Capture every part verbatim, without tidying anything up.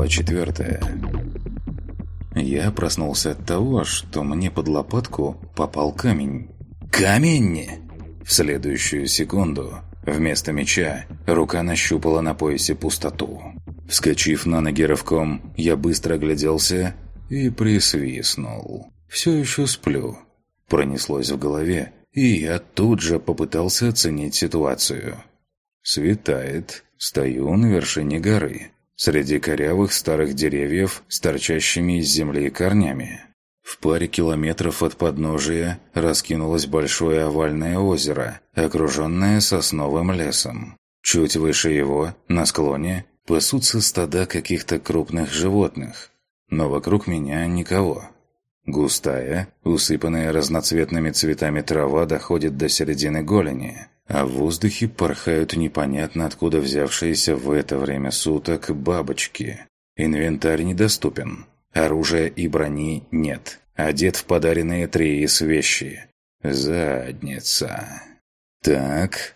Глава четвертая. Я проснулся от того, что мне под лопатку попал камень. Камень! В следующую секунду вместо меча рука нащупала на поясе пустоту. Вскочив на ноги рывком, я быстро огляделся и присвистнул. «Все еще сплю». Пронеслось в голове, и я тут же попытался оценить ситуацию. Светает. Стою на вершине горы, среди корявых старых деревьев с торчащими из земли корнями. В паре километров от подножия раскинулось большое овальное озеро, окруженное сосновым лесом. Чуть выше его, на склоне, пасутся стада каких-то крупных животных, но вокруг меня никого. Густая, усыпанная разноцветными цветами трава доходит до середины голени, а в воздухе порхают непонятно откуда взявшиеся в это время суток бабочки. Инвентарь недоступен, оружия и брони нет, одет в подаренные Триис вещи. Задница. Так,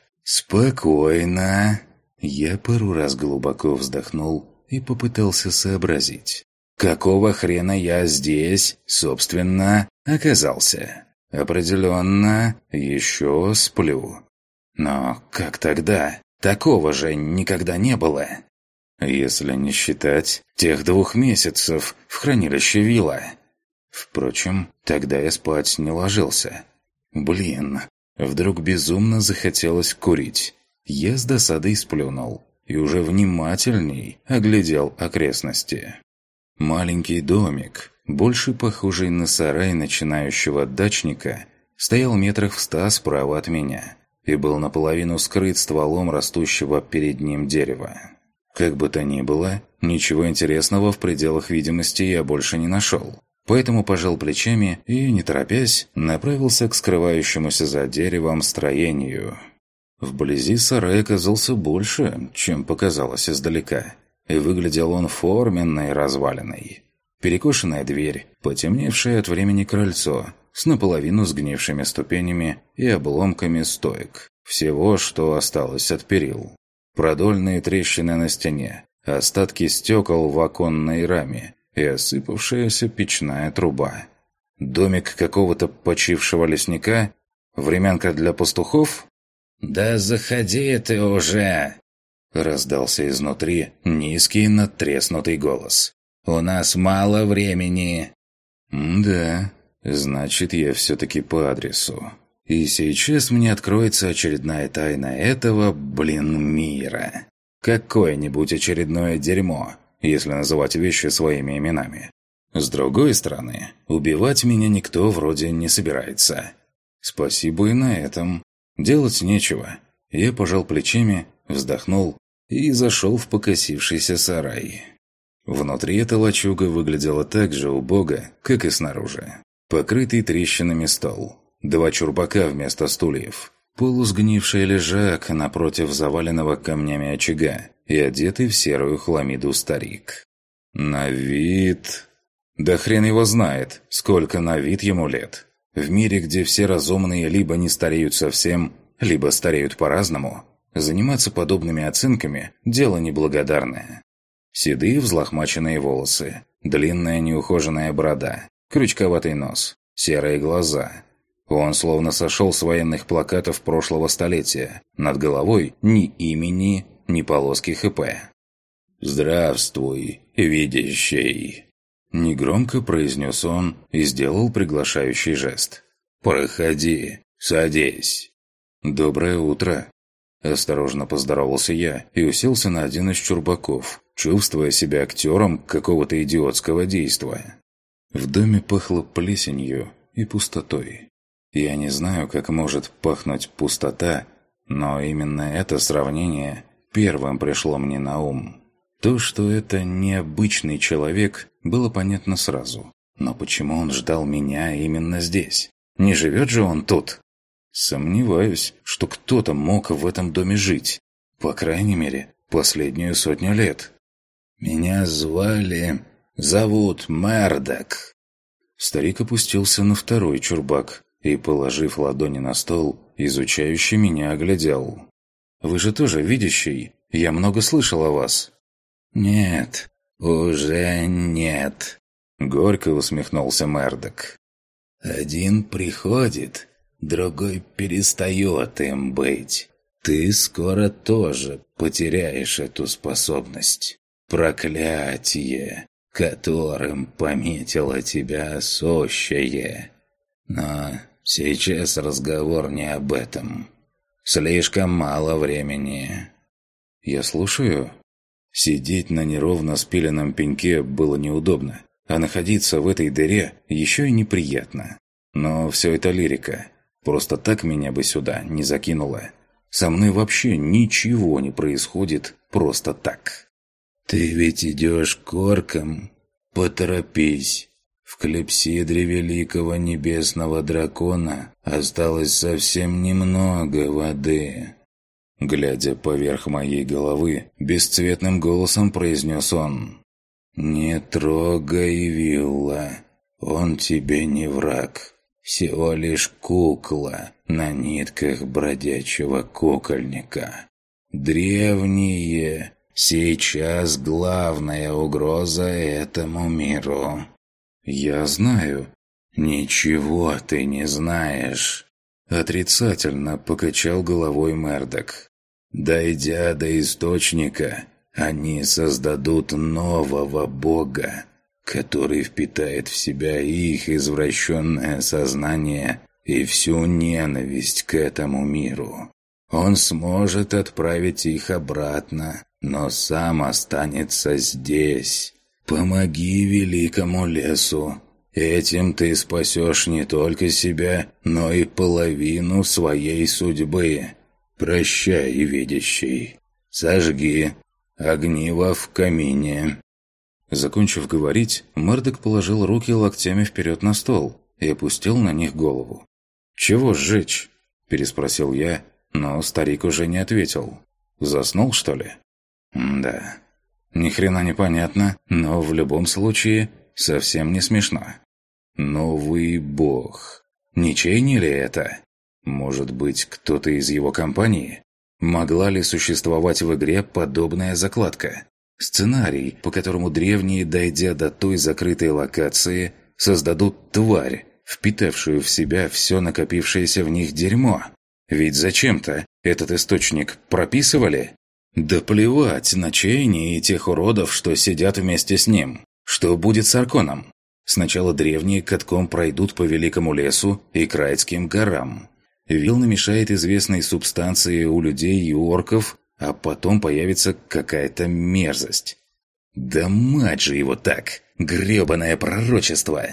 спокойно. Я пару раз глубоко вздохнул и попытался сообразить. Какого хрена я здесь, собственно, оказался? Определенно, еще сплю. Но как тогда? Такого же никогда не было. Если не считать тех двух месяцев в хранилище вилла. Впрочем, тогда я спать не ложился. Блин, вдруг безумно захотелось курить. Я с досадой сплюнул и уже внимательней оглядел окрестности. Маленький домик, больше похожий на сарай начинающего дачника, стоял метрах в ста справа от меня и был наполовину скрыт стволом растущего перед ним дерева. Как бы то ни было, ничего интересного в пределах видимости я больше не нашел, поэтому пожал плечами и, не торопясь, направился к скрывающемуся за деревом строению. Вблизи сарай оказался больше, чем показалось издалека, и выглядел он форменной развалиной. Перекошенная дверь, потемневшее от времени крыльцо, с наполовину сгнившими ступенями и обломками стоек. Всего, что осталось от перил. Продольные трещины на стене, остатки стекол в оконной раме и осыпавшаяся печная труба. Домик какого-то почившего лесника? Времянка для пастухов? «Да заходи ты уже!» Раздался изнутри низкий надтреснутый голос. «У нас мало времени!» «Да, значит, я все-таки по адресу. И сейчас мне откроется очередная тайна этого, блин, мира. Какое-нибудь очередное дерьмо, если называть вещи своими именами. С другой стороны, убивать меня никто вроде не собирается. Спасибо и на этом. Делать нечего». Я пожал плечами, вздохнул и зашел в покосившийся сарай. Внутри эта лачуга выглядела так же убого, как и снаружи. Покрытый трещинами стол, два чурбака вместо стульев, полусгнивший лежак напротив заваленного камнями очага и одетый в серую хламиду старик. На вид... Да хрен его знает, сколько на вид ему лет. В мире, где все разумные либо не стареют совсем, либо стареют по-разному, заниматься подобными оценками – дело неблагодарное. Седые взлохмаченные волосы, длинная неухоженная борода, крючковатый нос, серые глаза. Он словно сошел с военных плакатов прошлого столетия. Над головой ни имени, ни полоски ХП. «Здравствуй, видящий!» Негромко произнес он и сделал приглашающий жест. «Проходи, садись». «Доброе утро!» Осторожно поздоровался я и уселся на один из чурбаков, чувствуя себя актером какого-то идиотского действа. В доме пахло плесенью и пустотой. Я не знаю, как может пахнуть пустота, но именно это сравнение первым пришло мне на ум. То, что это необычный человек, было понятно сразу. Но почему он ждал меня именно здесь? Не живет же он тут? Сомневаюсь, что кто-то мог в этом доме жить. По крайней мере, последнюю сотню лет. «Меня звали... зовут Мердок». Старик опустился на второй чурбак и, положив ладони на стол, изучающе меня оглядел. «Вы же тоже видящий? Я много слышал о вас». «Нет, «Уже нет», — горько усмехнулся Мердок. «Один приходит, другой перестает им быть. Ты скоро тоже потеряешь эту способность. Проклятие, которым пометило тебя сущее. Но сейчас разговор не об этом. Слишком мало времени». «Я слушаю». Сидеть на неровно спиленном пеньке было неудобно, а находиться в этой дыре еще и неприятно. Но все это лирика. Просто так меня бы сюда не закинуло. Со мной вообще ничего не происходит просто так. «Ты ведь идешь к оркам? Поторопись. В клепсидре великого небесного дракона осталось совсем немного воды». Глядя поверх моей головы, бесцветным голосом произнес он: «Не трогай Вилла, он тебе не враг, всего лишь кукла на нитках бродячего кукольника. Древние сейчас главная угроза этому миру». «Я знаю». «Ничего ты не знаешь», — отрицательно покачал головой Мердок. «Дойдя до источника, они создадут нового бога, который впитает в себя их извращенное сознание и всю ненависть к этому миру. Он сможет отправить их обратно, но сам останется здесь. Помоги великому лесу. Этим ты спасешь не только себя, но и половину своей судьбы. Прощай, видящий. Сожги огниво в камине». Закончив говорить, Мердок положил руки локтями вперед на стол и опустил на них голову. «Чего сжечь?» – переспросил я, но старик уже не ответил. «Заснул, что ли?» «Да. Ни хрена не понятно, но в любом случае совсем не смешно. Новый бог. Ничейный ли это? Может быть, кто-то из его компании? Могла ли существовать в игре подобная закладка? Сценарий, по которому древние, дойдя до той закрытой локации, создадут тварь, впитавшую в себя все накопившееся в них дерьмо. Ведь зачем-то этот источник прописывали? Да плевать на Чейни и тех уродов, что сидят вместе с ним. Что будет с Арконом? Сначала древние катком пройдут по Великому лесу и Крайтским горам. Вил намешает известной субстанции у людей и орков, а потом появится какая-то мерзость. Да мать же его так! Грёбаное пророчество!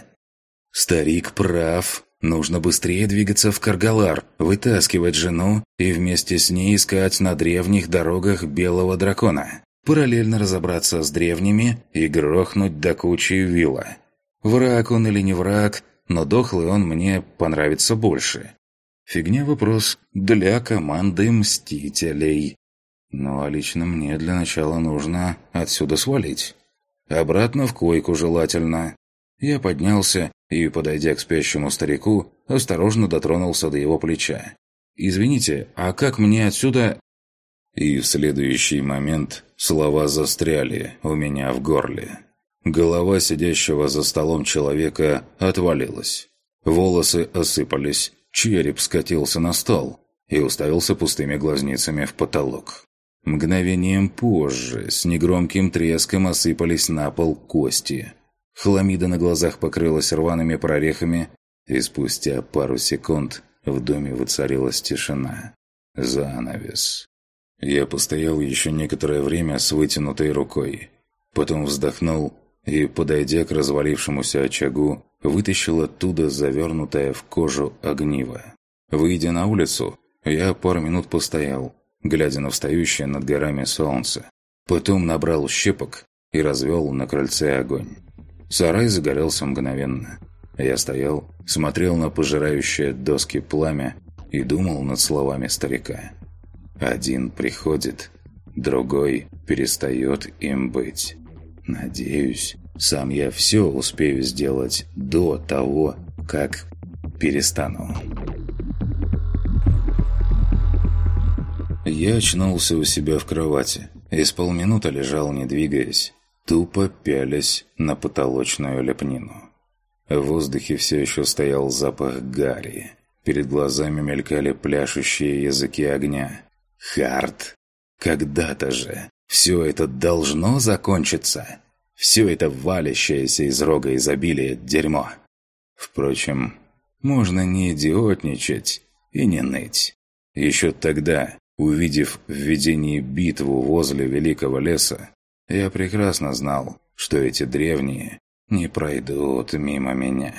Старик прав. Нужно быстрее двигаться в Каргалар, вытаскивать жену и вместе с ней искать на древних дорогах Белого Дракона. Параллельно разобраться с древними и грохнуть до кучи Вилла. Враг он или не враг, но дохлый он мне понравится больше. Фигня вопрос для команды Мстителей. Ну а лично мне для начала нужно отсюда свалить. Обратно в койку желательно. Я поднялся и, подойдя к спящему старику, осторожно дотронулся до его плеча. «Извините, а как мне отсюда...» И в следующий момент слова застряли у меня в горле. Голова сидящего за столом человека отвалилась. Волосы осыпались, череп скатился на стол и уставился пустыми глазницами в потолок. Мгновением позже с негромким треском осыпались на пол кости. Хламида на глазах покрылась рваными прорехами, и спустя пару секунд в доме воцарилась тишина. Занавес. Я постоял еще некоторое время с вытянутой рукой. Потом вздохнул и, подойдя к развалившемуся очагу, вытащил оттуда завернутое в кожу огниво. Выйдя на улицу, я пару минут постоял, глядя на встающее над горами солнце. Потом набрал щепок и развел на крыльце огонь. Сарай загорелся мгновенно. Я стоял, смотрел на пожирающее доски пламя и думал над словами старика. Один приходит, другой перестает им быть. Надеюсь, сам я все успею сделать до того, как перестану. Я очнулся у себя в кровати и с полминуты лежал, не двигаясь. тупо пялясь на потолочную лепнину. В воздухе все еще стоял запах гари. Перед глазами мелькали пляшущие языки огня. Харт! Когда-то же все это должно закончиться. Все это валящееся из рога изобилия дерьмо. Впрочем, можно не идиотничать и не ныть. Еще тогда, увидев в видении битву возле Великого леса, я прекрасно знал, что эти древние не пройдут мимо меня.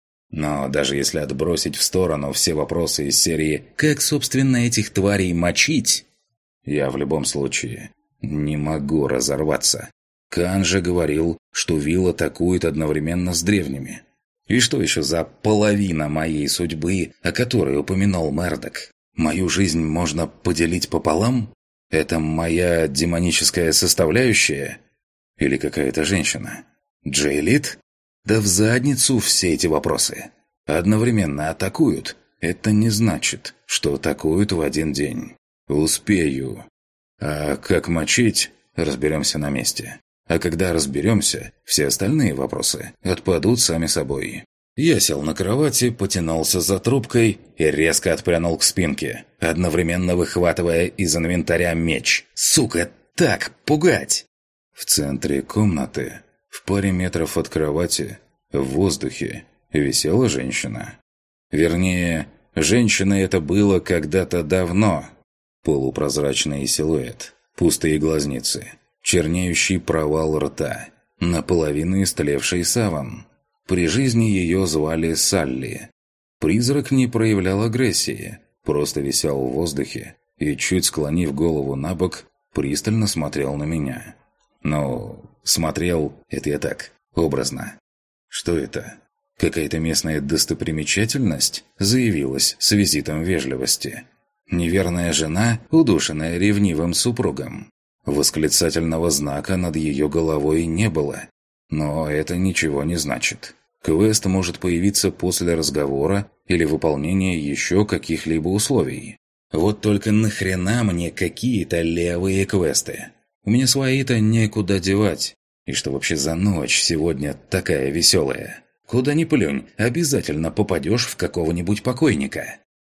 Но даже если отбросить в сторону все вопросы из серии «Как, собственно, этих тварей мочить?», я в любом случае не могу разорваться. Кан же говорил, что Вилл атакует одновременно с древними. И что еще за половина моей судьбы, о которой упомянул Мердок? Мою жизнь можно поделить пополам? Это моя демоническая составляющая? Или какая-то женщина? Джейлит? Да в задницу все эти вопросы. Одновременно атакуют. Это не значит, что атакуют в один день. Успею. А как мочить, разберемся на месте. А когда разберемся, все остальные вопросы отпадут сами собой. Я сел на кровати, потянулся за трубкой и резко отпрянул к спинке, одновременно выхватывая из инвентаря меч. Сука, так пугать! В центре комнаты, в паре метров от кровати, в воздухе, висела женщина. Вернее, женщиной это было когда-то давно. Полупрозрачный силуэт, пустые глазницы, чернеющий провал рта, наполовину истлевший саван. При жизни ее звали Салли. Призрак не проявлял агрессии, просто висел в воздухе и, чуть склонив голову на бок, пристально смотрел на меня. Ну, смотрел – это я так, образно. Что это? Какая-то местная достопримечательность заявилась с визитом вежливости. Неверная жена, удушенная ревнивым супругом. Восклицательного знака над ее головой не было. Но это ничего не значит. Квест может появиться после разговора или выполнения еще каких-либо условий. Вот только нахрена мне какие-то левые квесты? У меня свои-то некуда девать. И что вообще за ночь сегодня такая веселая? Куда ни плюнь, обязательно попадешь в какого-нибудь покойника.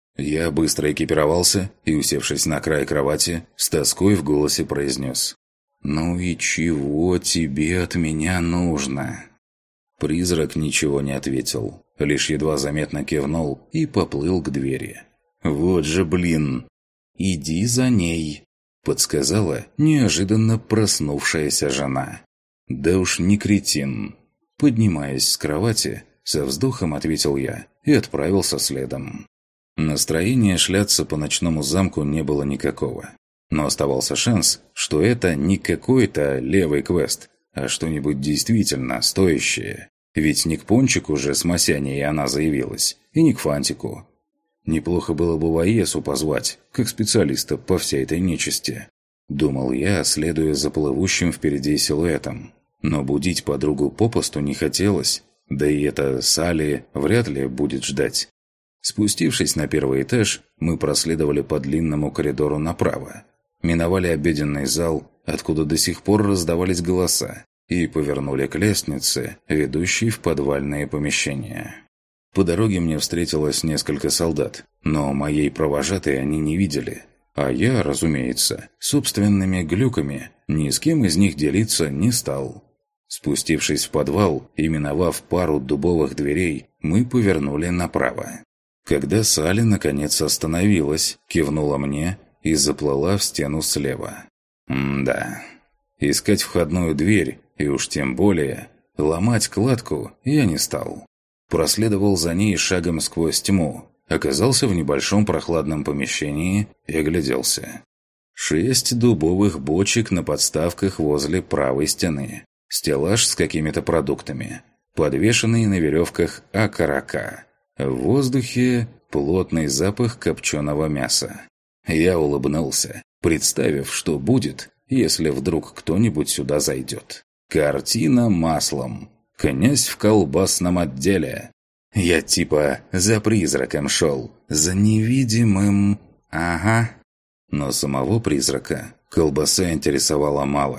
Я быстро экипировался и, усевшись на край кровати, с тоской в голосе произнес: «Ну и чего тебе от меня нужно?» Призрак ничего не ответил, лишь едва заметно кивнул и поплыл к двери. «Вот же блин!» «Иди за ней», — подсказала неожиданно проснувшаяся жена. «Да уж не кретин». Поднимаясь с кровати, со вздохом ответил я и отправился следом. Настроения шляться по ночному замку не было никакого. Но оставался шанс, что это не какой-то левый квест, а что-нибудь действительно стоящее. Ведь не к Пончику же с Масяней она заявилась, и не к Фантику. Неплохо было бы Ваесу позвать, как специалиста по всей этой нечисти. Думал я, следуя за плывущим впереди силуэтом. Но будить подругу попусту не хотелось, да и эта Салли вряд ли будет ждать. Спустившись на первый этаж, мы проследовали по длинному коридору направо. Миновали обеденный зал, откуда до сих пор раздавались голоса, и повернули к лестнице, ведущей в подвальные помещения. По дороге мне встретилось несколько солдат, но моей провожатой они не видели. А я, разумеется, собственными глюками ни с кем из них делиться не стал. Спустившись в подвал и миновав пару дубовых дверей, мы повернули направо. Когда Салли наконец остановилась, кивнула мне и заплыла в стену слева. М-да. Искать входную дверь, и уж тем более ломать кладку, я не стал. Проследовал за ней шагом сквозь тьму, оказался в небольшом прохладном помещении и огляделся. Шесть дубовых бочек на подставках возле правой стены. Стеллаж с какими-то продуктами. Подвешенный на веревках окорока. В воздухе плотный запах копченого мяса. Я улыбнулся, представив, что будет, если вдруг кто-нибудь сюда зайдет. Картина маслом. Князь в колбасном отделе. Я типа за призраком шел, за невидимым... Ага. Но самого призрака колбаса интересовала мало.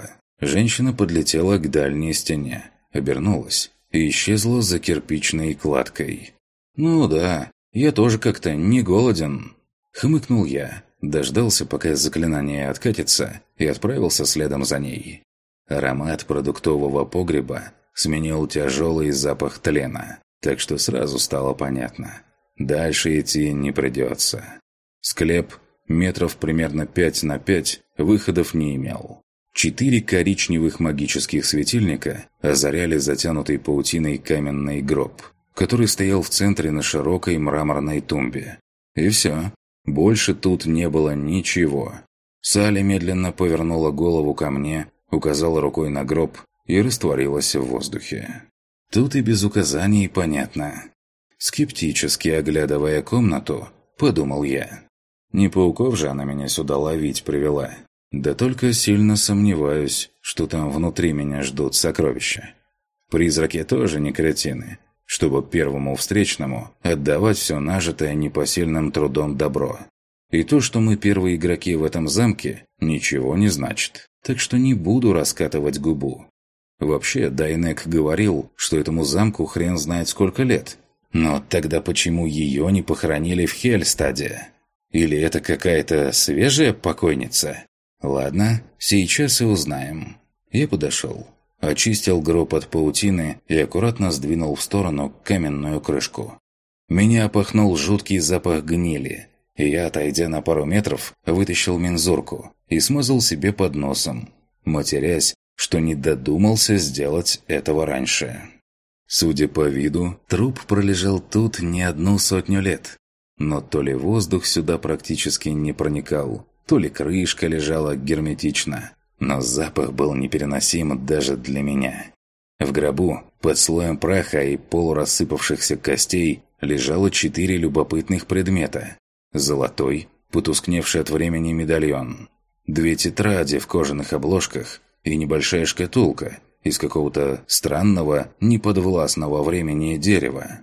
Женщина подлетела к дальней стене, обернулась и исчезла за кирпичной кладкой. «Ну да, я тоже как-то не голоден», — хмыкнул я, дождался, пока заклинание откатится, и отправился следом за ней. Аромат продуктового погреба сменил тяжелый запах тлена, так что сразу стало понятно. Дальше идти не придется. Склеп метров примерно пять на пять выходов не имел. Четыре коричневых магических светильника озаряли затянутый паутиной каменный гроб, который стоял в центре на широкой мраморной тумбе. И все. Больше тут не было ничего. Салли медленно повернула голову ко мне, указала рукой на гроб и растворилась в воздухе. Тут и без указаний понятно. Скептически оглядывая комнату, подумал я. Не пауков же она меня сюда ловить привела. Да только сильно сомневаюсь, что там внутри меня ждут сокровища. Призраки тоже не кретины, чтобы первому встречному отдавать все нажитое непосильным трудом добро. И то, что мы первые игроки в этом замке, ничего не значит. Так что не буду раскатывать губу. Вообще, Дайнек говорил, что этому замку хрен знает сколько лет. Но тогда почему ее не похоронили в Хельстаде? Или это какая-то свежая покойница? Ладно, сейчас и узнаем. Я подошел, очистил гроб от паутины и аккуратно сдвинул в сторону каменную крышку. Меня опахнул жуткий запах гнили, и я, отойдя на пару метров, вытащил мензурку и смазал себе под носом, матерясь, что не додумался сделать этого раньше. Судя по виду, труп пролежал тут не одну сотню лет. Но то ли воздух сюда практически не проникал, то ли крышка лежала герметично, но запах был непереносим даже для меня. В гробу, под слоем праха и полурассыпавшихся костей, лежало четыре любопытных предмета. Золотой, потускневший от времени медальон, две тетради в кожаных обложках и небольшая шкатулка из какого-то странного, неподвластного времени дерева.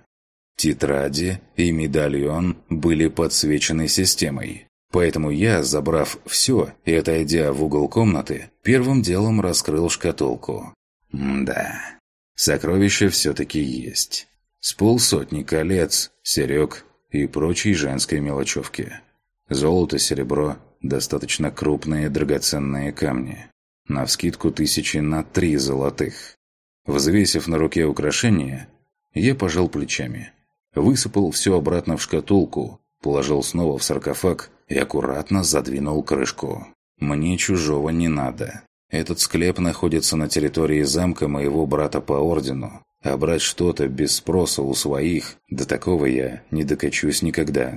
Тетради и медальон были подсвечены системой. Поэтому я, забрав все и отойдя в угол комнаты, первым делом раскрыл шкатулку. М-да, сокровища все-таки есть. С полсотни колец, серег и прочей женской мелочевки. Золото, серебро, достаточно крупные драгоценные камни. Навскидку тысячи на три золотых. Взвесив на руке украшения, я пожал плечами. Высыпал все обратно в шкатулку, положил снова в саркофаг и аккуратно задвинул крышку. Мне чужого не надо. Этот склеп находится на территории замка моего брата по ордену, а брать что-то без спроса у своих, до такого я не докачусь никогда.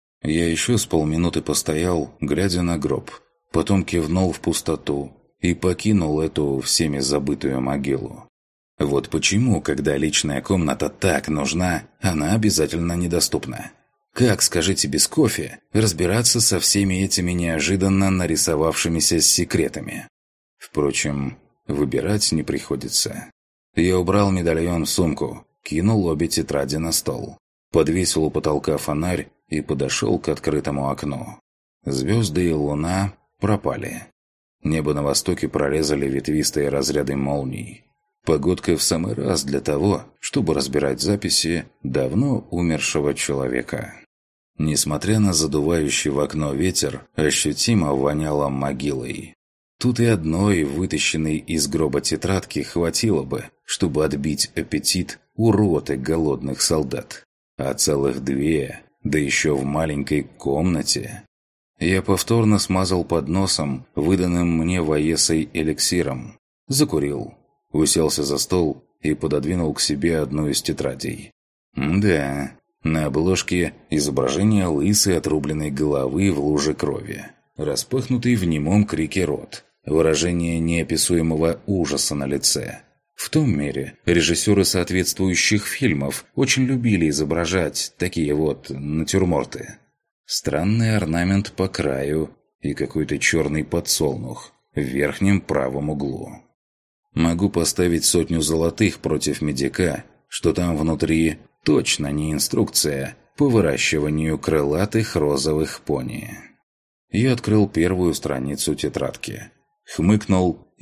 Я еще с полминуты постоял, глядя на гроб, потом кивнул в пустоту и покинул эту всеми забытую могилу. Вот почему, когда личная комната так нужна, она обязательно недоступна. Как, скажите, без кофе разбираться со всеми этими неожиданно нарисовавшимися секретами? Впрочем, выбирать не приходится. Я убрал медальон в сумку, кинул обе тетради на стол, подвесил у потолка фонарь и подошел к открытому окну. Звезды и луна пропали. Небо на востоке прорезали ветвистые разряды молний. Погодка в самый раз для того, чтобы разбирать записи давно умершего человека. Несмотря на задувающий в окно ветер, ощутимо воняло могилой. Тут и одной вытащенной из гроба тетрадки хватило бы, чтобы отбить аппетит у роты голодных солдат. А целых две, да еще в маленькой комнате. Я повторно смазал под носом выданным мне Ваесой эликсиром. Закурил. Уселся за стол и пододвинул к себе одну из тетрадей. Да, на обложке изображение лысой отрубленной головы в луже крови. Распахнутый в немом крике рот. Выражение неописуемого ужаса на лице. В том мире режиссеры соответствующих фильмов очень любили изображать такие вот натюрморты. Странный орнамент по краю и какой-то черный подсолнух в верхнем правом углу. Могу поставить сотню золотых против медика, что там внутри точно не инструкция по выращиванию крылатых розовых пони. Я открыл первую страницу тетрадки, хмыкнул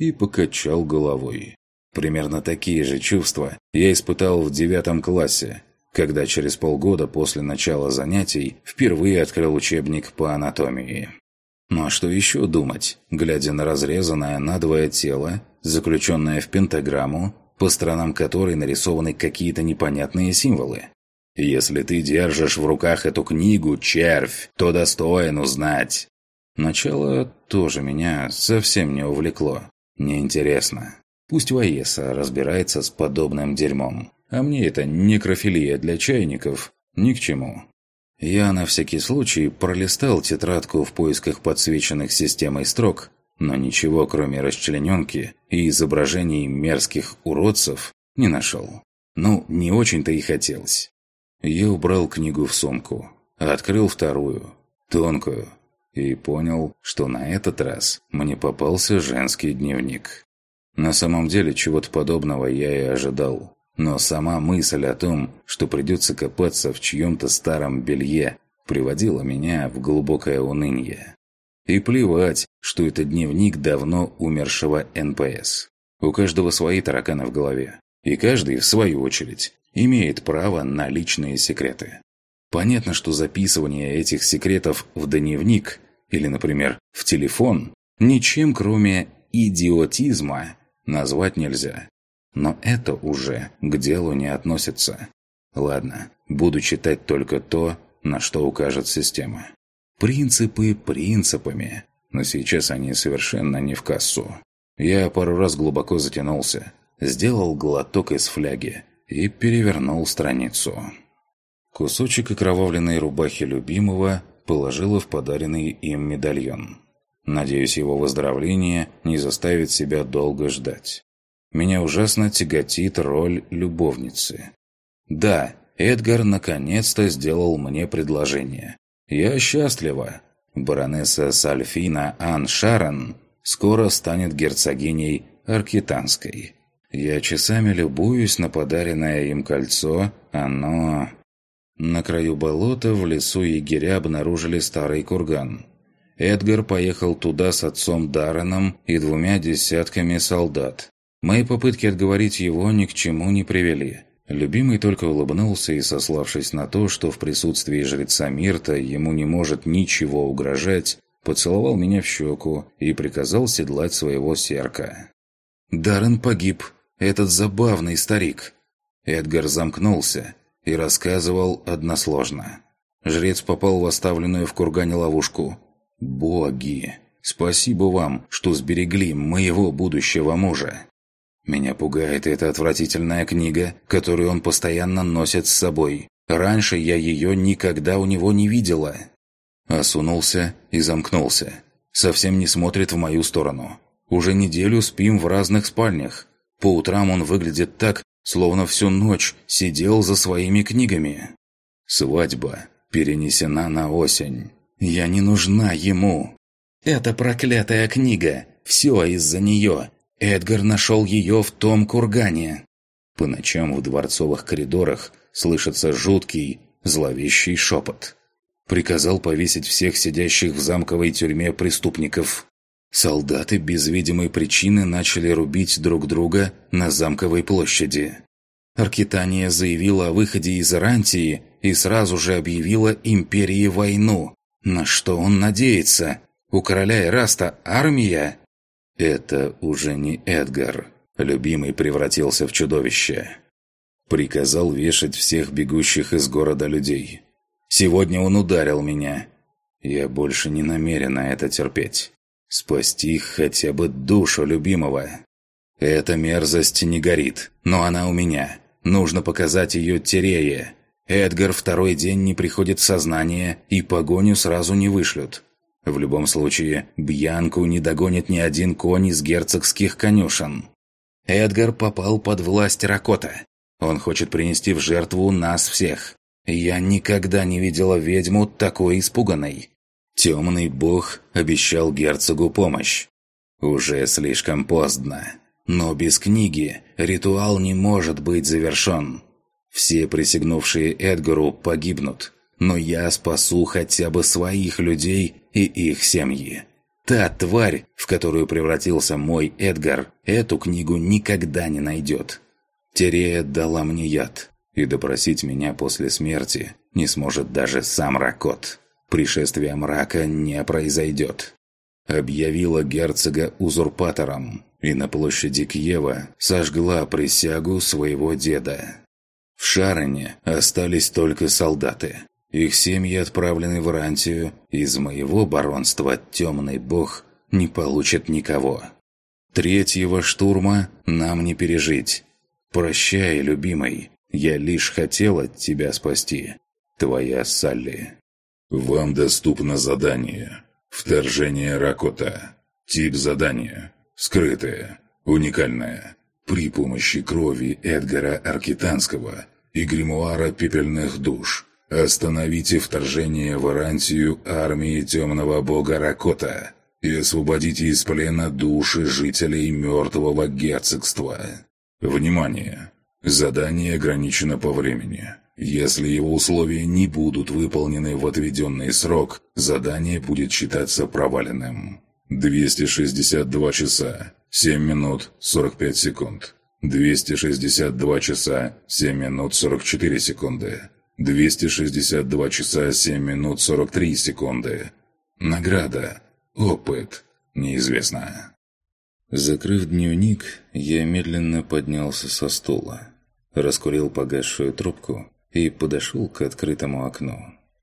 и покачал головой. Примерно такие же чувства я испытал в девятом классе, когда через полгода после начала занятий впервые открыл учебник по анатомии. Ну а что еще думать, глядя на разрезанное надвое тело, заключенное в пентаграмму, по сторонам которой нарисованы какие-то непонятные символы? Если ты держишь в руках эту книгу, червь, то достоин узнать. Начало тоже меня совсем не увлекло. Неинтересно. Пусть Ваеса разбирается с подобным дерьмом, а мне это некрофилия для чайников ни к чему. Я на всякий случай пролистал тетрадку в поисках подсвеченных системой строк, но ничего, кроме расчлененки и изображений мерзких уродцев, не нашел. Ну, не очень-то и хотелось. Я убрал книгу в сумку, открыл вторую, тонкую, и понял, что на этот раз мне попался женский дневник. На самом деле, чего-то подобного я и ожидал. Но сама мысль о том, что придется копаться в чьем-то старом белье, приводила меня в глубокое уныние. И плевать, что это дневник давно умершего эн пэ эс. У каждого свои тараканы в голове. И каждый, в свою очередь, имеет право на личные секреты. Понятно, что записывание этих секретов в дневник или, например, в телефон ничем, кроме идиотизма, назвать нельзя. Но это уже к делу не относится. Ладно, буду читать только то, на что укажет система. Принципы принципами, но сейчас они совершенно не в кассу. Я пару раз глубоко затянулся, сделал глоток из фляги и перевернул страницу. Кусочек окровавленной рубахи любимого положила в подаренный им медальон. Надеюсь, его выздоровление не заставит себя долго ждать. Меня ужасно тяготит роль любовницы. Да, Эдгар наконец-то сделал мне предложение. Я счастлива. Баронесса Сальфина Ан Шарон скоро станет герцогиней Аркитанской. Я часами любуюсь на подаренное им кольцо, оно... На краю болота в лесу егеря обнаружили старый курган. Эдгар поехал туда с отцом Дарреном и двумя десятками солдат. Мои попытки отговорить его ни к чему не привели. Любимый только улыбнулся и, сославшись на то, что в присутствии жреца Мирта ему не может ничего угрожать, поцеловал меня в щеку и приказал седлать своего серка. Даррен погиб, этот забавный старик. Эдгар замкнулся и рассказывал односложно. Жрец попал в оставленную в кургане ловушку. «Боги! Спасибо вам, что сберегли моего будущего мужа!» Меня пугает эта отвратительная книга, которую он постоянно носит с собой. Раньше я ее никогда у него не видела. Осунулся и замкнулся. Совсем не смотрит в мою сторону. Уже неделю спим в разных спальнях. По утрам он выглядит так, словно всю ночь сидел за своими книгами. Свадьба перенесена на осень. Я не нужна ему. Это проклятая книга. Все из-за нее. Эдгар нашел ее в том кургане. По ночам в дворцовых коридорах слышится жуткий, зловещий шепот. Приказал повесить всех сидящих в замковой тюрьме преступников. Солдаты без видимой причины начали рубить друг друга на замковой площади. Аркитания заявила о выходе из Ирантии и сразу же объявила империи войну. На что он надеется? У короля Эраста армия? Это уже не Эдгар. Любимый превратился в чудовище. Приказал вешать всех бегущих из города людей. Сегодня он ударил меня. Я больше не намерена это терпеть. Спасти хотя бы душу любимого. Эта мерзость не горит, но она у меня. Нужно показать ее Терее. Эдгар второй день не приходит в сознание, и погоню сразу не вышлют. В любом случае, Бьянку не догонит ни один конь из герцогских конюшен. Эдгар попал под власть Ракота. Он хочет принести в жертву нас всех. Я никогда не видела ведьму такой испуганной. Темный бог обещал герцогу помощь. Уже слишком поздно. Но без книги ритуал не может быть завершен. Все присягнувшие Эдгару погибнут. Но я спасу хотя бы своих людей и их семьи. Та тварь, в которую превратился мой Эдгар, эту книгу никогда не найдет. Терея дала мне яд, и допросить меня после смерти не сможет даже сам Ракот. Пришествие мрака не произойдет. Объявила герцога узурпатором, и на площади Киева сожгла присягу своего деда. В Шарене остались только солдаты. Их семьи отправлены в Ирантию, из моего баронства темный бог не получит никого. Третьего штурма нам не пережить. Прощай, любимый, я лишь хотела тебя спасти. Твоя Салли. Вам доступно задание. Вторжение Ракота. Тип задания. Скрытое. Уникальное. При помощи крови Эдгара Аркитанского и гримуара пепельных душ остановите вторжение в Ирантию армии темного бога Ракота и освободите из плена души жителей мертвого герцогства. Внимание! Задание ограничено по времени. Если его условия не будут выполнены в отведенный срок, задание будет считаться проваленным. двести шестьдесят два часа, семь минут, сорок пять секунд. двести шестьдесят два часа, семь минут, сорок четыре секунды. двести шестьдесят два часа, семь минут, сорок три секунды. Награда. Опыт. Неизвестно. Закрыв дневник, я медленно поднялся со стула, раскурил погасшую трубку и подошел к открытому окну.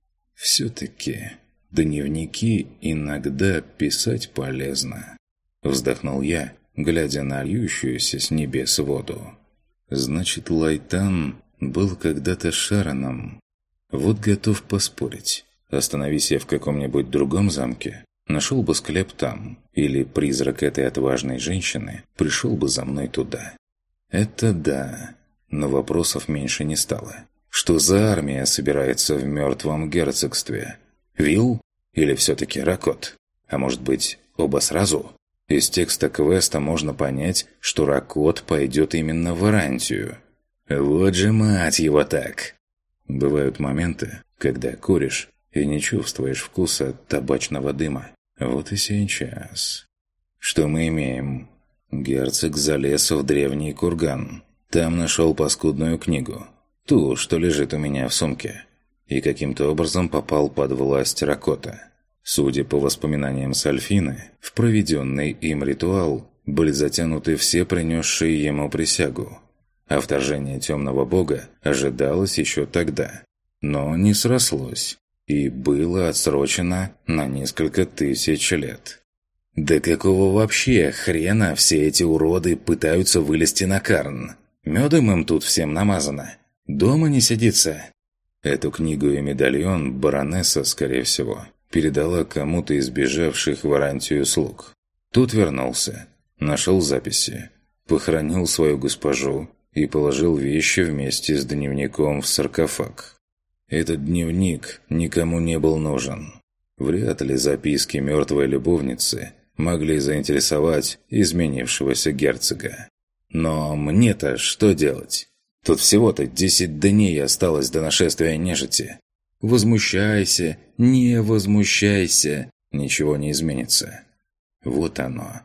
Все-таки дневники иногда писать полезно. Вздохнул я, глядя на льющуюся с небес воду. Значит, Лайтан был когда-то Шараном. Вот готов поспорить. Остановись я в каком-нибудь другом замке, нашел бы склеп там, или призрак этой отважной женщины пришел бы за мной туда. Это да, но вопросов меньше не стало. Что за армия собирается в мертвом герцогстве? Вилл? Или все-таки Ракот? А может быть, оба сразу? Из текста квеста можно понять, что Ракот пойдет именно в Ирантию. Вот же мать его так! Бывают моменты, когда куришь и не чувствуешь вкуса табачного дыма. Вот и сейчас. Что мы имеем? Герцог залез в древний курган. Там нашел паскудную книгу. Ту, что лежит у меня в сумке. И каким-то образом попал под власть Ракота. Судя по воспоминаниям Сальфины, в проведенный им ритуал были затянуты все принесшие ему присягу. А вторжение темного бога ожидалось еще тогда. Но не срослось. И было отсрочено на несколько тысяч лет. Да какого вообще хрена все эти уроды пытаются вылезти на Карн? Медом им тут всем намазано. Дома не сидится. Эту книгу и медальон баронесса, скорее всего, передала кому-то из бежавших в Ирантию слуг. Тут вернулся, нашел записи, похоронил свою госпожу и положил вещи вместе с дневником в саркофаг. Этот дневник никому не был нужен. Вряд ли записки мертвой любовницы могли заинтересовать изменившегося герцога. Но мне-то что делать? Тут всего-то десять дней осталось до нашествия нежити. Возмущайся, не возмущайся, ничего не изменится. Вот оно,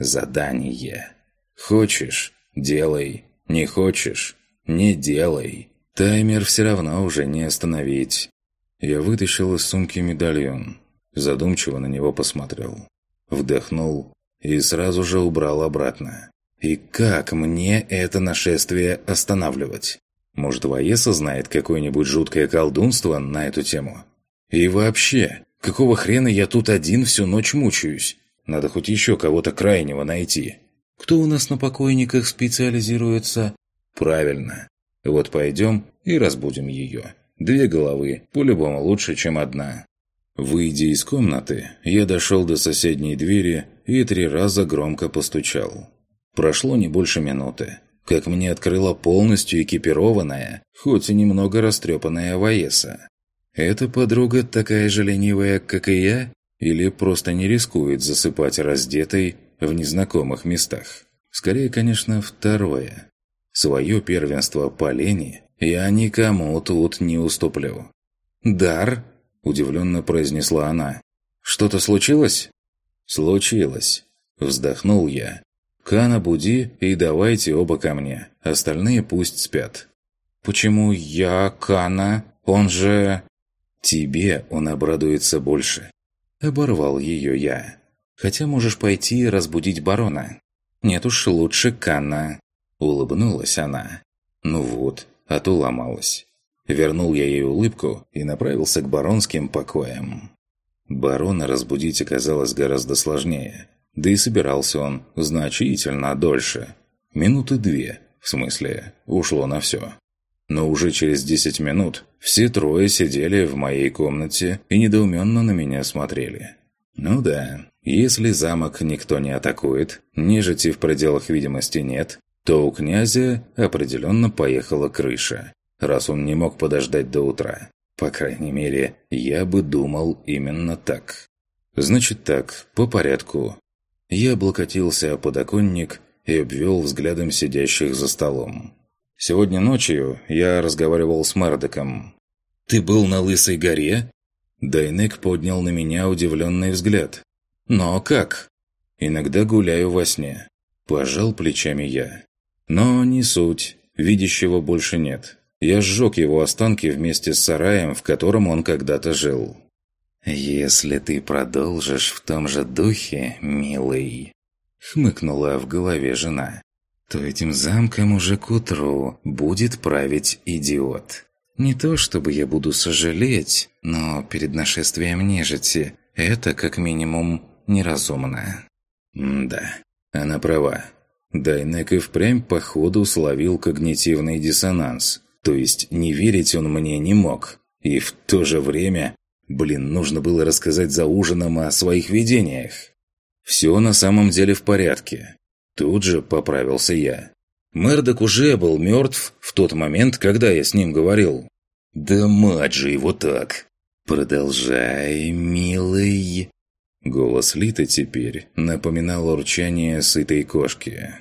задание. Хочешь – делай, не хочешь – не делай. Таймер все равно уже не остановить. Я вытащил из сумки медальон, задумчиво на него посмотрел, вдохнул и сразу же убрал обратно. И как мне это нашествие останавливать? Может, Ваеса знает какое-нибудь жуткое колдунство на эту тему? И вообще, какого хрена я тут один всю ночь мучаюсь? Надо хоть еще кого-то крайнего найти. Кто у нас на покойниках специализируется? Правильно. Вот пойдем и разбудим ее. Две головы, по-любому лучше, чем одна. Выйдя из комнаты, я дошел до соседней двери и три раза громко постучал. Прошло не больше минуты, как мне открыла полностью экипированная, хоть и немного растрепанная Ваеса. Эта подруга такая же ленивая, как и я, или просто не рискует засыпать раздетой в незнакомых местах? Скорее, конечно, второе. Свое первенство по лени я никому тут не уступлю. «Дар?» – удивленно произнесла она. «Что-то случилось?» «Случилось». Вздохнул я. «Кана буди и давайте оба ко мне. Остальные пусть спят». «Почему я Кана? Он же...» «Тебе он обрадуется больше». Оборвал ее я. «Хотя можешь пойти и разбудить барона». «Нет уж, лучше Кана». Улыбнулась она. «Ну вот, а то ломалась». Вернул я ей улыбку и направился к баронским покоям. Барона разбудить оказалось гораздо сложнее. Да и собирался он значительно дольше. Минуты две, в смысле, ушло на все. Но уже через десять минут все трое сидели в моей комнате и недоуменно на меня смотрели. Ну да, если замок никто не атакует, нежити в пределах видимости нет, то у князя определенно поехала крыша, раз он не мог подождать до утра. По крайней мере, я бы думал именно так. Значит так, по порядку. Я облокотился о подоконник и обвел взглядом сидящих за столом. Сегодня ночью я разговаривал с Мэрдоком. «Ты был на Лысой горе?» Дайнек поднял на меня удивленный взгляд. «Но как?» «Иногда гуляю во сне». Пожал плечами я. «Но не суть. Видящего больше нет. Я сжег его останки вместе с сараем, в котором он когда-то жил». «Если ты продолжишь в том же духе, милый», — хмыкнула в голове жена, «то этим замком уже к утру будет править идиот. Не то чтобы я буду сожалеть, но перед нашествием нежити это, как минимум, неразумно». М-да, она права. Дайнек и впрямь походу словил когнитивный диссонанс. То есть не верить он мне не мог. И в то же время... Блин, нужно было рассказать за ужином о своих видениях. Все на самом деле в порядке. Тут же поправился я. Мэрдок уже был мертв в тот момент, когда я с ним говорил. Да мать же его так. Продолжай, милый. Голос Литы теперь напоминал урчание сытой кошки.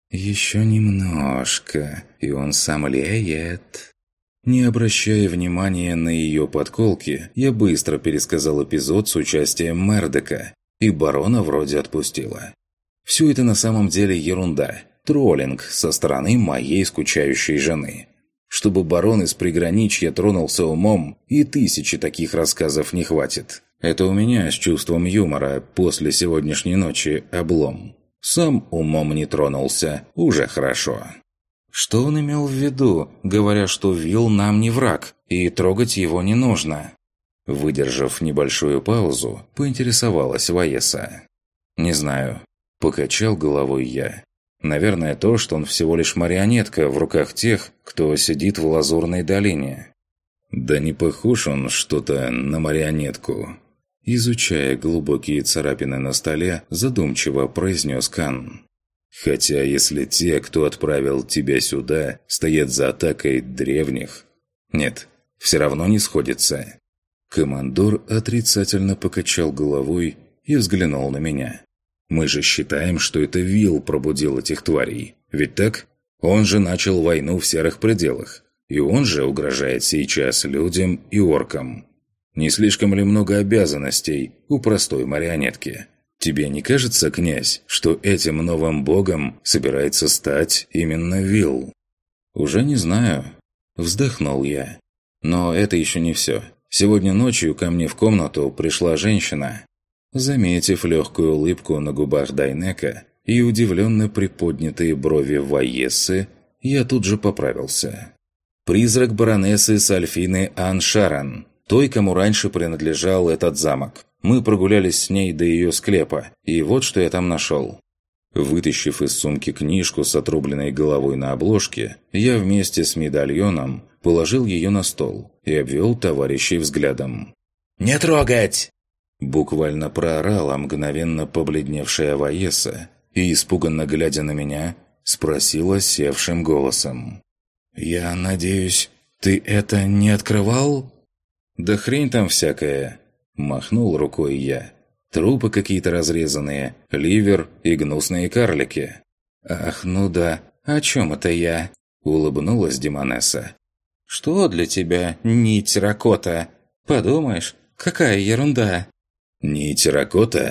Еще немножко, и он сомлеет. Не обращая внимания на ее подколки, я быстро пересказал эпизод с участием Мэрдока, и барона вроде отпустила. Все это на самом деле ерунда, троллинг со стороны моей скучающей жены. Чтобы барон из приграничья тронулся умом, и тысячи таких рассказов не хватит. Это у меня с чувством юмора после сегодняшней ночи облом. Сам умом не тронулся, уже хорошо. Что он имел в виду, говоря, что Вилл нам не враг, и трогать его не нужно? Выдержав небольшую паузу, поинтересовалась Ваеса. «Не знаю». Покачал головой я. Наверное, то, что он всего лишь марионетка в руках тех, кто сидит в Лазурной долине. Да не похож он что-то на марионетку. Изучая глубокие царапины на столе, задумчиво произнес Кан. Хотя если те, кто отправил тебя сюда, стоят за атакой древних... Нет, все равно не сходится. Командор отрицательно покачал головой и взглянул на меня. Мы же считаем, что это Вилл пробудил этих тварей. Ведь так? Он же начал войну в Серых пределах. И он же угрожает сейчас людям и оркам. Не слишком ли много обязанностей у простой марионетки? Тебе не кажется, князь, что этим новым богом собирается стать именно Вилл? Уже не знаю. Вздохнул я. Но это еще не все. Сегодня ночью ко мне в комнату пришла женщина. Заметив легкую улыбку на губах Дайнека и удивленно приподнятые брови Ваессы, я тут же поправился. Призрак баронессы Сальфины Ан Шаран, той, кому раньше принадлежал этот замок. Мы прогулялись с ней до ее склепа, и вот что я там нашел. Вытащив из сумки книжку с отрубленной головой на обложке, я вместе с медальоном положил ее на стол и обвел товарищей взглядом. «Не трогать!» Буквально проорала мгновенно побледневшая Ваеса и, испуганно глядя на меня, спросила севшим голосом. «Я надеюсь, ты это не открывал?» «Да хрень там всякая!» Махнул рукой я. Трупы какие-то разрезанные, ливер и гнусные карлики. «Ах, ну да, о чем это я?» Улыбнулась Демонесса. «Что для тебя нить Ракота? Подумаешь, какая ерунда!» «Нить Ракота?»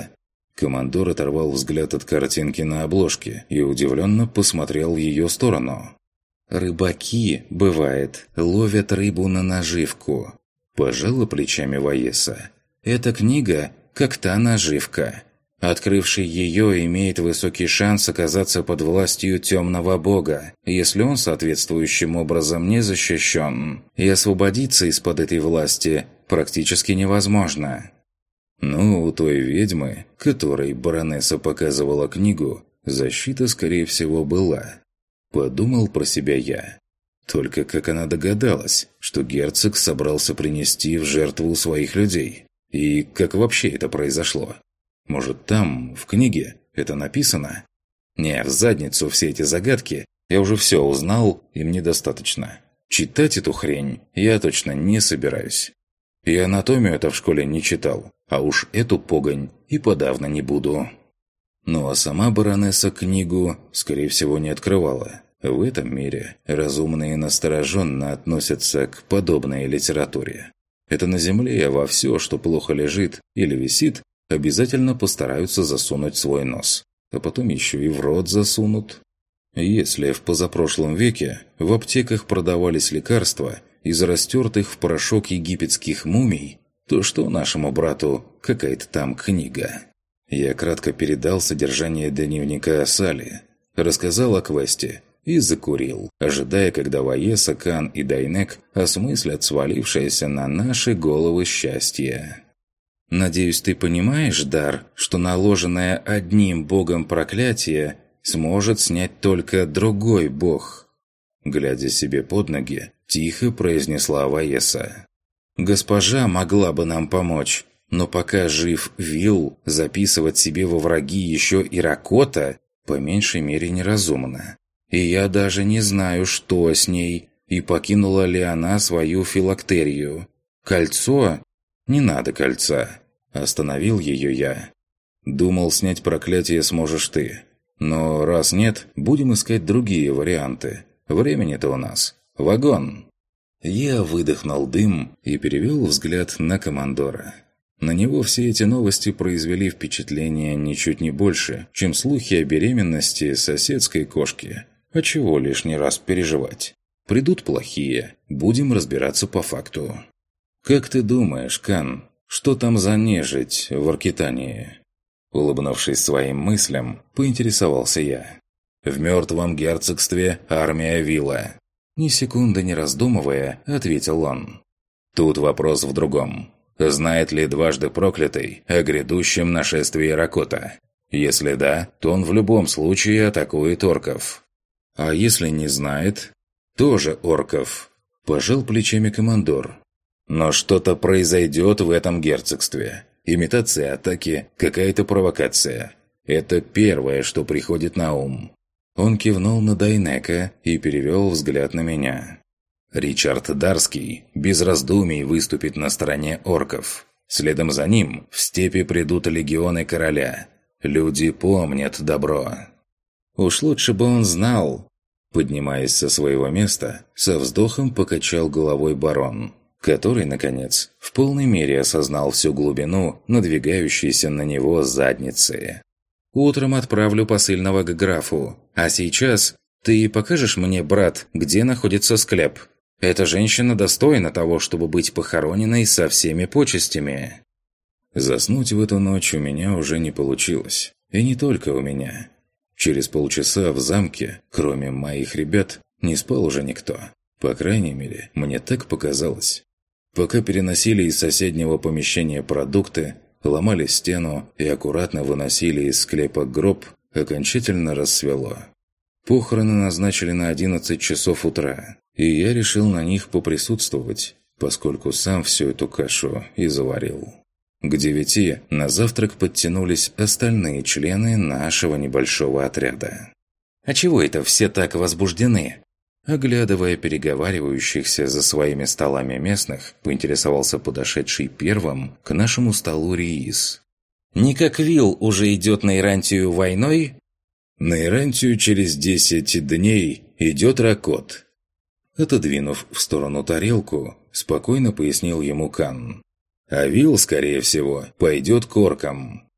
Командор оторвал взгляд от картинки на обложке и удивленно посмотрел в ее сторону. «Рыбаки, бывает, ловят рыбу на наживку», – пожала плечами Ваеса. «Эта книга, как та наживка. Открывший ее имеет высокий шанс оказаться под властью темного бога, если он соответствующим образом не защищен, и освободиться из-под этой власти практически невозможно». Ну, у той ведьмы, которой баронесса показывала книгу, защита, скорее всего, была. Подумал про себя я. Только как она догадалась, что герцог собрался принести в жертву своих людей? И как вообще это произошло? Может, там, в книге, это написано? Не, в задницу все эти загадки. Я уже все узнал, и мне достаточно. Читать эту хрень я точно не собираюсь. И анатомию-то в школе не читал, а уж эту погонь и подавно не буду. Ну а сама баронесса книгу, скорее всего, не открывала. В этом мире разумные настороженно относятся к подобной литературе. Это на земле во все, что плохо лежит или висит, обязательно постараются засунуть свой нос, а потом еще и в рот засунут. Если в позапрошлом веке в аптеках продавались лекарства из растертых в порошок египетских мумий, то что нашему брату какая-то там книга? Я кратко передал содержание дневника Сали, рассказал о квесте и закурил, ожидая, когда Ваеса, Кан и Дайнек осмыслят свалившееся на наши головы счастье. «Надеюсь, ты понимаешь, Дар, что наложенное одним богом проклятие сможет снять только другой бог?» Глядя себе под ноги, тихо произнесла Ваеса. «Госпожа могла бы нам помочь, но пока жив Вилл, записывать себе во враги еще и Ракота по меньшей мере неразумно. И я даже не знаю, что с ней, и покинула ли она свою филактерию. Кольцо? Не надо кольца». Остановил ее я. «Думал, снять проклятие сможешь ты. Но раз нет, будем искать другие варианты. Времени-то у нас. Вагон!» Я выдохнул дым и перевел взгляд на командора. На него все эти новости произвели впечатление ничуть не больше, чем слухи о беременности соседской кошки. А чего лишний раз переживать? Придут плохие, будем разбираться по факту. «Как ты думаешь, Кан, что там за нежить в Аркитании?» Улыбнувшись своим мыслям, поинтересовался я. «В мертвом герцогстве армия Вилла». Ни секунды не раздумывая, ответил он. «Тут вопрос в другом. Знает ли дважды проклятый о грядущем нашествии Ракота? Если да, то он в любом случае атакует орков. А если не знает, тоже орков», – пожал плечами командор. «Но что-то произойдет в этом герцогстве. Имитация атаки, какая-то провокация. Это первое, что приходит на ум». Он кивнул на Дайнека и перевел взгляд на меня. «Ричард Дарский без раздумий выступит на стороне орков. Следом за ним в степи придут легионы короля. Люди помнят добро». «Уж лучше бы он знал». Поднимаясь со своего места, со вздохом покачал головой барон, который, наконец, в полной мере осознал всю глубину надвигающейся на него задницы. «Утром отправлю посыльного к графу. А сейчас ты покажешь мне, брат, где находится склеп? Эта женщина достойна того, чтобы быть похороненной со всеми почестями». Заснуть в эту ночь у меня уже не получилось. И не только у меня. Через полчаса в замке, кроме моих ребят, не спал уже никто. По крайней мере, мне так показалось. Пока переносили из соседнего помещения продукты, ломали стену и аккуратно выносили из склепа гроб, окончательно рассвело. Похороны назначили на одиннадцать часов утра, и я решил на них поприсутствовать, поскольку сам всю эту кашу и заварил. К девяти на завтрак подтянулись остальные члены нашего небольшого отряда. «А чего это все так возбуждены?» Оглядывая переговаривающихся за своими столами местных, поинтересовался подошедший первым к нашему столу Риис. «Не как Вилл уже идет на Ирантию войной?» «На Ирантию через десять дней идет Ракот». Отодвинув в сторону тарелку, спокойно пояснил ему Кан. «А Вилл, скорее всего, пойдет к оркам».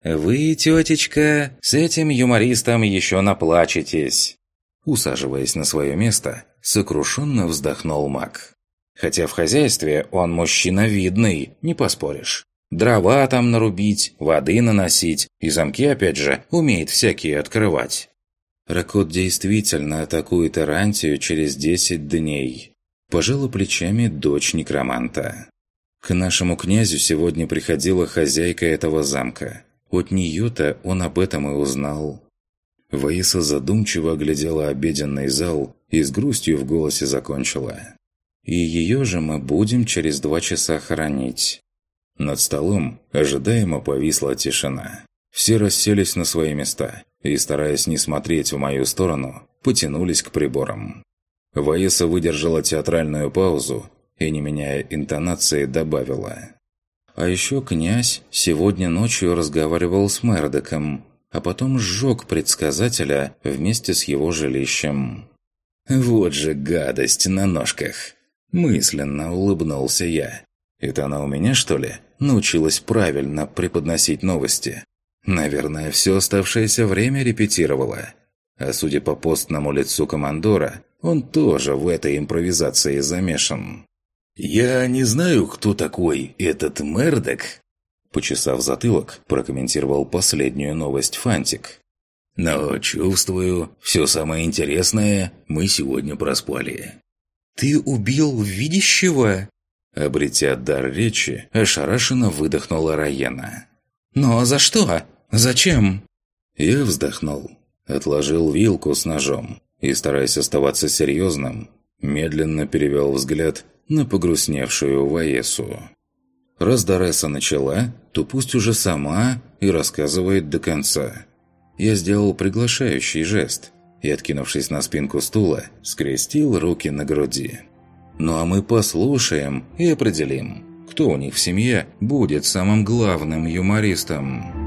«Вы, тетечка, с этим юмористом еще наплачетесь!» Усаживаясь на свое место, сокрушенно вздохнул маг. Хотя в хозяйстве он мужчина видный, не поспоришь. Дрова там нарубить, воды наносить, и замки, опять же, умеет всякие открывать. Ракот действительно атакует Эрантию через десять дней. Пожала плечами дочь некроманта. К нашему князю сегодня приходила хозяйка этого замка. От нее-то он об этом и узнал. Ваиса задумчиво оглядела обеденный зал и с грустью в голосе закончила. «И ее же мы будем через два часа хоронить». Над столом ожидаемо повисла тишина. Все расселись на свои места и, стараясь не смотреть в мою сторону, потянулись к приборам. Ваиса выдержала театральную паузу и, не меняя интонации, добавила. «А еще князь сегодня ночью разговаривал с Мердоком, а потом сжег предсказателя вместе с его жилищем». «Вот же гадость на ножках!» Мысленно улыбнулся я. «Это она у меня, что ли, научилась правильно преподносить новости? Наверное, все оставшееся время репетировала. А судя по постному лицу командора, он тоже в этой импровизации замешан». «Я не знаю, кто такой этот Мердок», – почесав затылок, прокомментировал последнюю новость Фантик. «Но чувствую, все самое интересное мы сегодня проспали». «Ты убил видящего?» Обретя дар речи, ошарашенно выдохнула Райена. «Но за что? Зачем?» Я вздохнул, отложил вилку с ножом и, стараясь оставаться серьезным, медленно перевел взгляд на погрустневшую Ваесу. Раз Дареса начала, то пусть уже сама и рассказывает до конца. Я сделал приглашающий жест и, откинувшись на спинку стула, скрестил руки на груди. Ну а мы послушаем и определим, кто у них в семье будет самым главным юмористом.